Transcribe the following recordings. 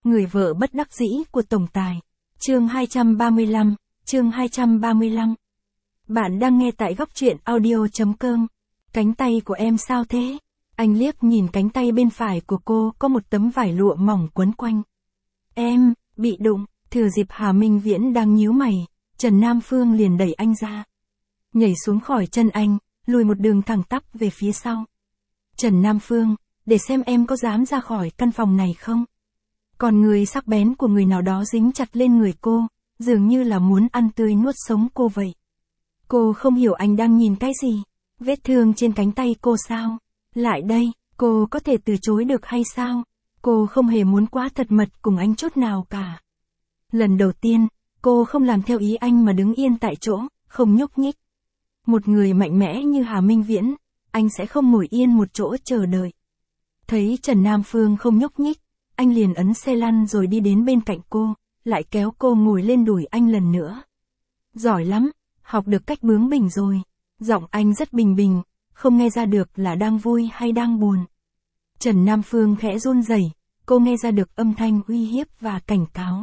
Người vợ bất đắc dĩ của tổng tài. Chương 235, chương 235. Bạn đang nghe tại góc truyện audio.com. Cánh tay của em sao thế? Anh liếc nhìn cánh tay bên phải của cô có một tấm vải lụa mỏng quấn quanh. Em, bị đụng, thừa dịp Hà Minh Viễn đang nhíu mày, Trần Nam Phương liền đẩy anh ra. Nhảy xuống khỏi chân anh, lùi một đường thẳng tắp về phía sau. Trần Nam Phương, để xem em có dám ra khỏi căn phòng này không? Còn người sắc bén của người nào đó dính chặt lên người cô, dường như là muốn ăn tươi nuốt sống cô vậy. Cô không hiểu anh đang nhìn cái gì. Vết thương trên cánh tay cô sao? Lại đây, cô có thể từ chối được hay sao? Cô không hề muốn quá thật mật cùng anh chút nào cả. Lần đầu tiên, cô không làm theo ý anh mà đứng yên tại chỗ, không nhúc nhích. Một người mạnh mẽ như Hà Minh Viễn, anh sẽ không ngồi yên một chỗ chờ đợi. Thấy Trần Nam Phương không nhúc nhích, anh liền ấn xe lăn rồi đi đến bên cạnh cô, lại kéo cô ngồi lên đùi anh lần nữa. Giỏi lắm, học được cách bướng bỉnh rồi. Giọng anh rất bình bình, không nghe ra được là đang vui hay đang buồn. Trần Nam Phương khẽ run rẩy, cô nghe ra được âm thanh uy hiếp và cảnh cáo.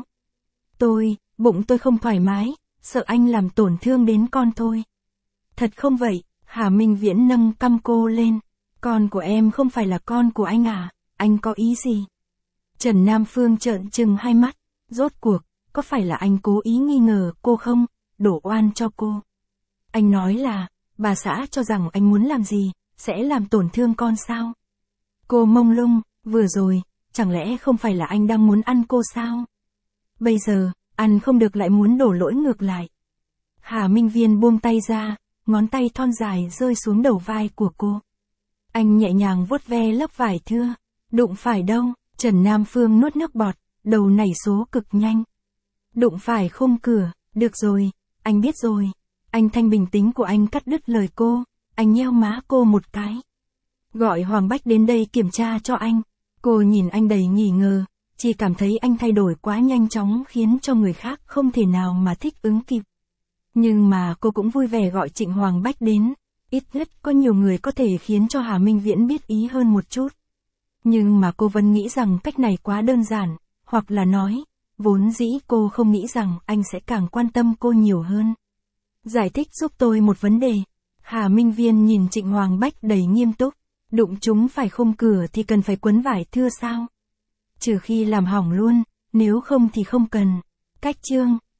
Bụng tôi không thoải mái, sợ anh làm tổn thương đến con tôi. Thật không vậy? Hà Minh Viễn nâng cằm cô lên. Con của em không phải là con của anh à? Anh có ý gì? Trần Nam Phương trợn trừng hai mắt. Rốt cuộc, có phải là anh cố ý nghi ngờ cô không? Đổ oan cho cô. Anh nói là, bà xã cho rằng anh muốn làm gì, sẽ làm tổn thương con sao? Cô mông lung, vừa rồi, chẳng lẽ không phải là anh đang muốn ăn cô sao? Bây giờ, ăn không được lại muốn đổ lỗi ngược lại. Hà Minh Viễn buông tay ra, ngón tay thon dài rơi xuống đầu vai của cô. Anh nhẹ nhàng vuốt ve lớp vải thưa. Đụng phải đâu? Trần Nam Phương nuốt nước bọt, đầu nảy số cực nhanh. Đụng phải khung cửa, được rồi, anh biết rồi. Anh thanh bình tĩnh của anh cắt đứt lời cô, anh nheo má cô một cái. Gọi Hoàng Bách đến đây kiểm tra cho anh. Cô nhìn anh đầy nghi ngờ, chỉ cảm thấy anh thay đổi quá nhanh chóng khiến cho người khác không thể nào mà thích ứng kịp. Nhưng mà cô cũng vui vẻ gọi Trịnh Hoàng Bách đến, ít nhất có nhiều người có thể khiến cho Hà Minh Viễn biết ý hơn một chút. Nhưng mà cô vẫn nghĩ rằng cách này quá đơn giản, hoặc là nói, vốn dĩ cô không nghĩ rằng anh sẽ càng quan tâm cô nhiều hơn. Giải thích giúp tôi một vấn đề. Hà Minh Viễn nhìn Trịnh Hoàng Bách đầy nghiêm túc. Đụng chúng phải khung cửa thì cần phải quấn vải thưa sao? Trừ khi làm hỏng luôn, nếu không thì không cần. Cách chương.